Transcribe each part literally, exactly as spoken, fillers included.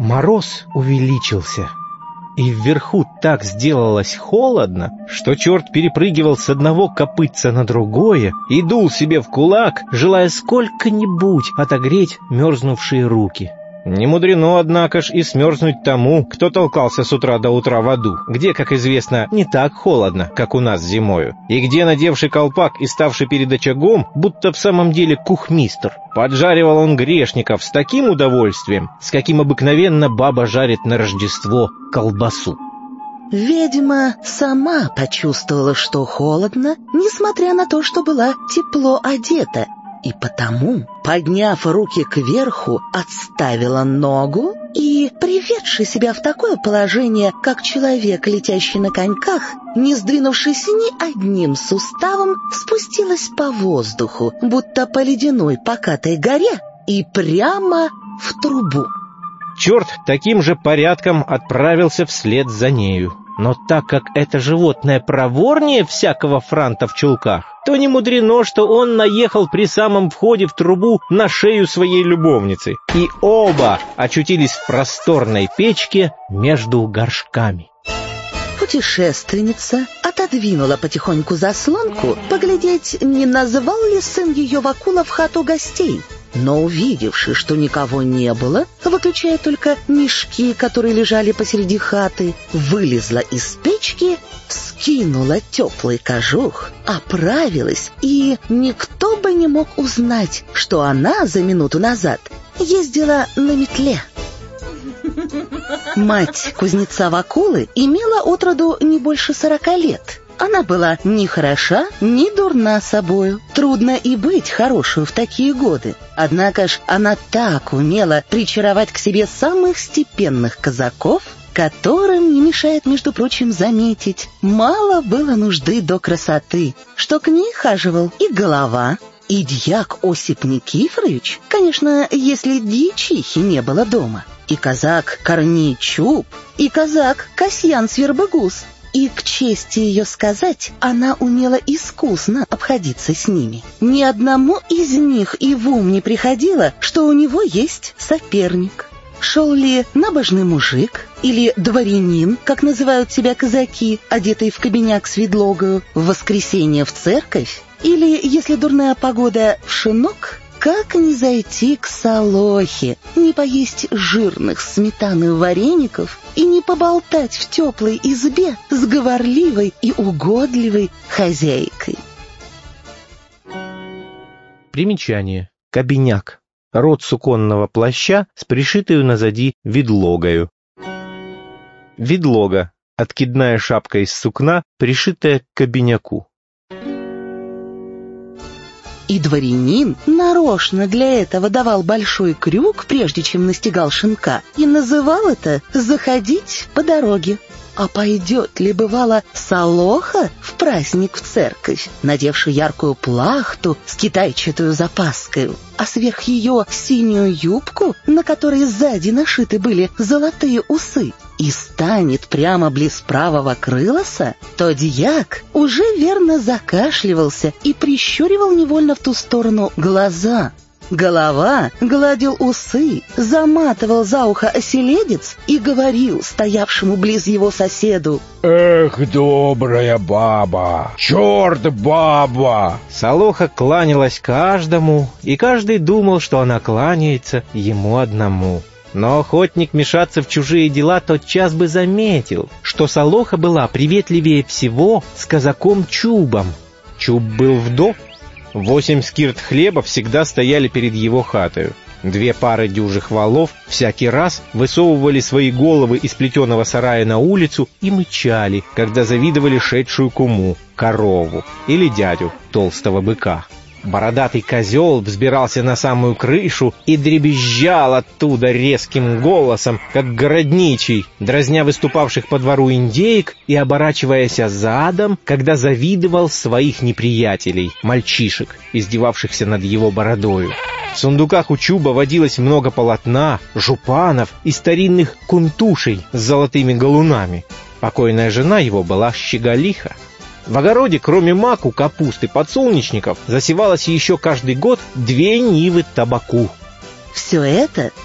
Мороз увеличился, и вверху так сделалось холодно, что черт перепрыгивал с одного копытца на другое и дул себе в кулак, желая сколько-нибудь отогреть мерзнувшие руки. Не мудрено, однако ж, и смерзнуть тому, кто толкался с утра до утра в аду, где, как известно, не так холодно, как у нас зимою, и где, надевший колпак и ставший перед очагом, будто в самом деле кухмистр, поджаривал он грешников с таким удовольствием, с каким обыкновенно баба жарит на Рождество колбасу. Ведьма сама почувствовала, что холодно, несмотря на то, что была тепло одета, и потому, подняв руки кверху, отставила ногу и, приведши себя в такое положение, как человек, летящий на коньках, не сдвинувшись ни одним суставом, спустилась по воздуху, будто по ледяной покатой горе, и прямо в трубу. Черт таким же порядком отправился вслед за нею. Но так как это животное проворнее всякого франта в чулках, то не мудрено, что он наехал при самом входе в трубу на шею своей любовницы, и оба очутились в просторной печке между горшками. Путешественница отодвинула потихоньку заслонку, поглядеть, не назвал ли сын ее Вакула в хату гостей. Но, увидевши, что никого не было, выключая только мешки, которые лежали посреди хаты, вылезла из печки, скинула теплый кожух, оправилась, и никто бы не мог узнать, что она за минуту назад ездила на метле. Мать кузнеца Вакулы имела отроду не больше сорока лет. Она была ни хороша, ни дурна собою. Трудно и быть хорошую в такие годы. Однако ж она так умела причаровать к себе самых степенных казаков, которым, не мешает, между прочим, заметить, мало было нужды до красоты, что к ней хаживал и голова, и дьяк Осип Никифорович, конечно, если дьячихи не было дома, и казак Корней Чуб, и казак Касьян Свербыгус. И, к чести ее сказать, она умела искусно обходиться с ними. Ни одному из них и в ум не приходило, что у него есть соперник. Шел ли набожный мужик или дворянин, как называют себя казаки, одетый в кабеняк с ведлогою, в воскресенье в церковь, или, если дурная погода, в шинок, как не зайти к Солохе, не поесть жирных сметаны вареников и не поболтать в теплой избе с говорливой и угодливой хозяйкой. Примечание. Кабеняк. Род суконного плаща с пришитою назади ведлогою. Ведлога. Откидная шапка из сукна, пришитая к кабеняку. И дворянин нарочно для этого давал большой крюк, прежде чем настигал шинка, и называл это «заходить по дороге». А пойдет ли, бывало, Солоха в праздник в церковь, надевший яркую плахту с китайчатую запаскою, а сверх ее синюю юбку, на которой сзади нашиты были золотые усы, и станет прямо близ правого крылоса, то дьяк уже верно закашливался и прищуривал невольно в ту сторону глаза. Голова гладил усы, заматывал за ухо оселедец и говорил стоявшему близ его соседу: «Эх, добрая баба! Черт, баба!» Солоха кланялась каждому, и каждый думал, что она кланяется ему одному. Но охотник мешаться в чужие дела тотчас бы заметил, что Солоха была приветливее всего с казаком Чубом. Чуб был вдов. Восемь скирт хлеба всегда стояли перед его хатою. Две пары дюжих валов всякий раз высовывали свои головы из плетеного сарая на улицу и мычали, когда завидовали шедшую куму, корову или дядю, толстого быка. Бородатый козел взбирался на самую крышу и дребезжал оттуда резким голосом, как городничий, дразня выступавших по двору индеек и оборачиваясь задом, когда завидовал своих неприятелей, мальчишек, издевавшихся над его бородою. В сундуках у Чуба водилось много полотна, жупанов и старинных кунтушей с золотыми галунами. Покойная жена его была щеголиха. В огороде, кроме маку, капусты, подсолнечников, засевалось еще каждый год две нивы табаку. Все это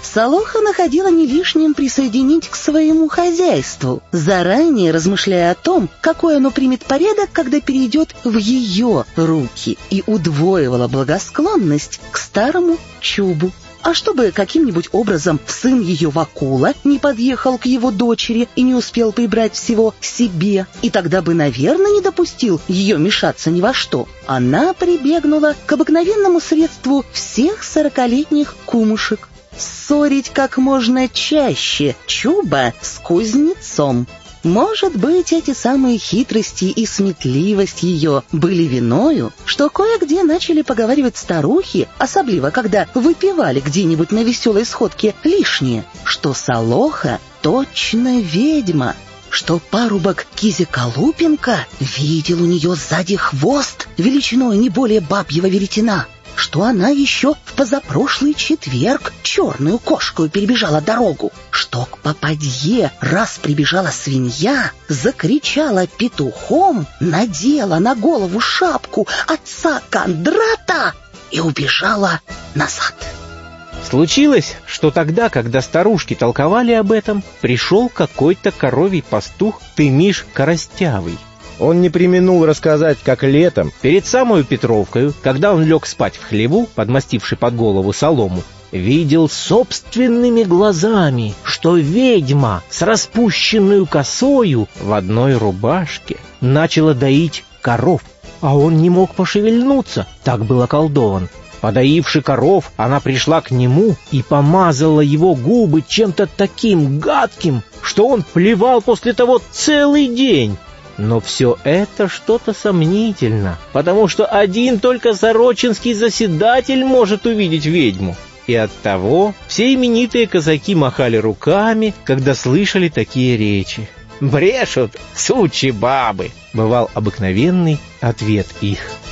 Солоха находила не лишним присоединить к своему хозяйству, заранее размышляя о том, какой оно примет порядок, когда перейдет в ее руки, и удвоивала благосклонность к старому Чубу. А чтобы каким-нибудь образом сын ее Вакула не подъехал к его дочери и не успел прибрать всего себе, и тогда бы, наверное, не допустил ее мешаться ни во что, она прибегнула к обыкновенному средству всех сорокалетних кумушек — ссорить как можно чаще Чуба с кузнецом. Может быть, эти самые хитрости и сметливость ее были виною, что кое-где начали поговаривать старухи, особливо когда выпивали где-нибудь на веселой сходке лишнее, что Солоха точно ведьма, что парубок Кизиколупенко видел у нее сзади хвост величиной не более бабьего веретена, что она еще в позапрошлый четверг черную кошку перебежала дорогу, что к попадье раз прибежала свинья, закричала петухом, надела на голову шапку отца Кондрата и убежала назад. Случилось, что тогда, когда старушки толковали об этом, пришел какой-то коровий пастух Тымиш Коростявый. Он не преминул рассказать, как летом, перед самою Петровкою, когда он лег спать в хлеву, подмастивший под голову солому, видел собственными глазами, что ведьма с распущенную косою в одной рубашке начала доить коров, а он не мог пошевельнуться, так был околдован. Подоивши коров, она пришла к нему и помазала его губы чем-то таким гадким, что он плевал после того целый день. Но все это что-то сомнительно, потому что один только сорочинский заседатель может увидеть ведьму. И оттого все именитые казаки махали руками, когда слышали такие речи. «Брешут, сучьи бабы!» — бывал обыкновенный ответ их.